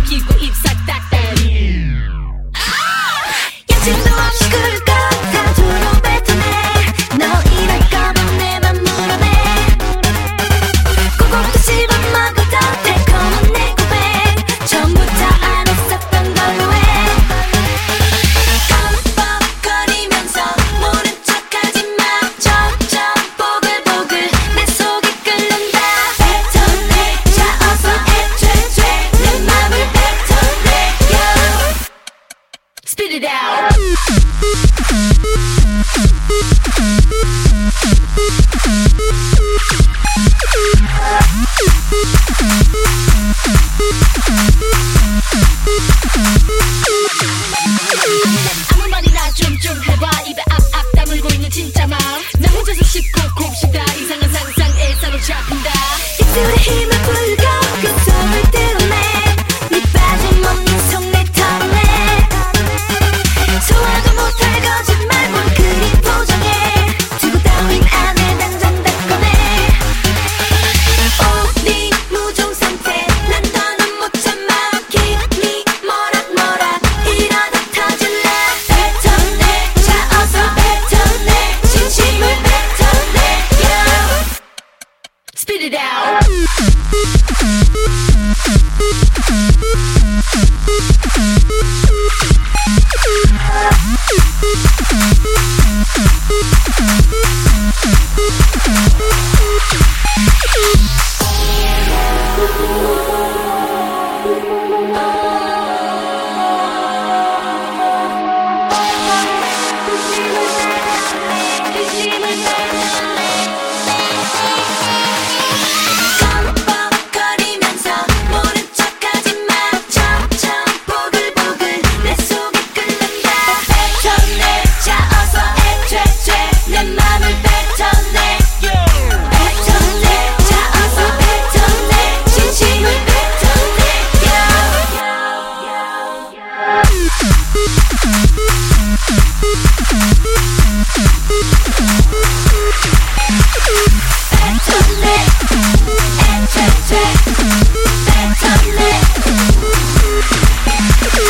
끼고 입싹 닦다 여친도 없이 굴고 다 조롱 뱉어내 너 이럴 거면 내 맘 물어내 꼭꼭 씹어먹어도 달콤한 내 고백 전부 다 안 했었던 걸로 해 껌뻑거리면서 모른 척하지 마 점점 보글보글 내 속이 끓는다 뱉어내 자 어서 애퇴퇴 내 맘을 뱉어내 Spit it out 아무 말이나 좀 해봐 입에 앞 다물고 있는 진짜 마음 나 혼자서 씹고 곱씹다 이상한 상상에 사로잡힌다 입술에 힘을 불고 그 속을 드러내 네 빠짐없는 속내 털어내 소화도 못할 거짓말 뭘 그리 포장해 두고 따윈 안해 당장 다 꺼내 네 무종 상태 난 더는 못 참아 김이 뭐라 이러다 터질래 뱉어내 자 어서 뱉어내 진심을 뱉어내 Spit it out 껌뻑거리면서 모른 척하지 마 점점 보글보글 내 속이 끓는다 뱉어내 자 어서 애퇴퇴 내 맘을 뱉어내 뱉어내 자 어서 뱉어내 진심을 뱉어내 뱉어내 애퇴퇴 뱉어내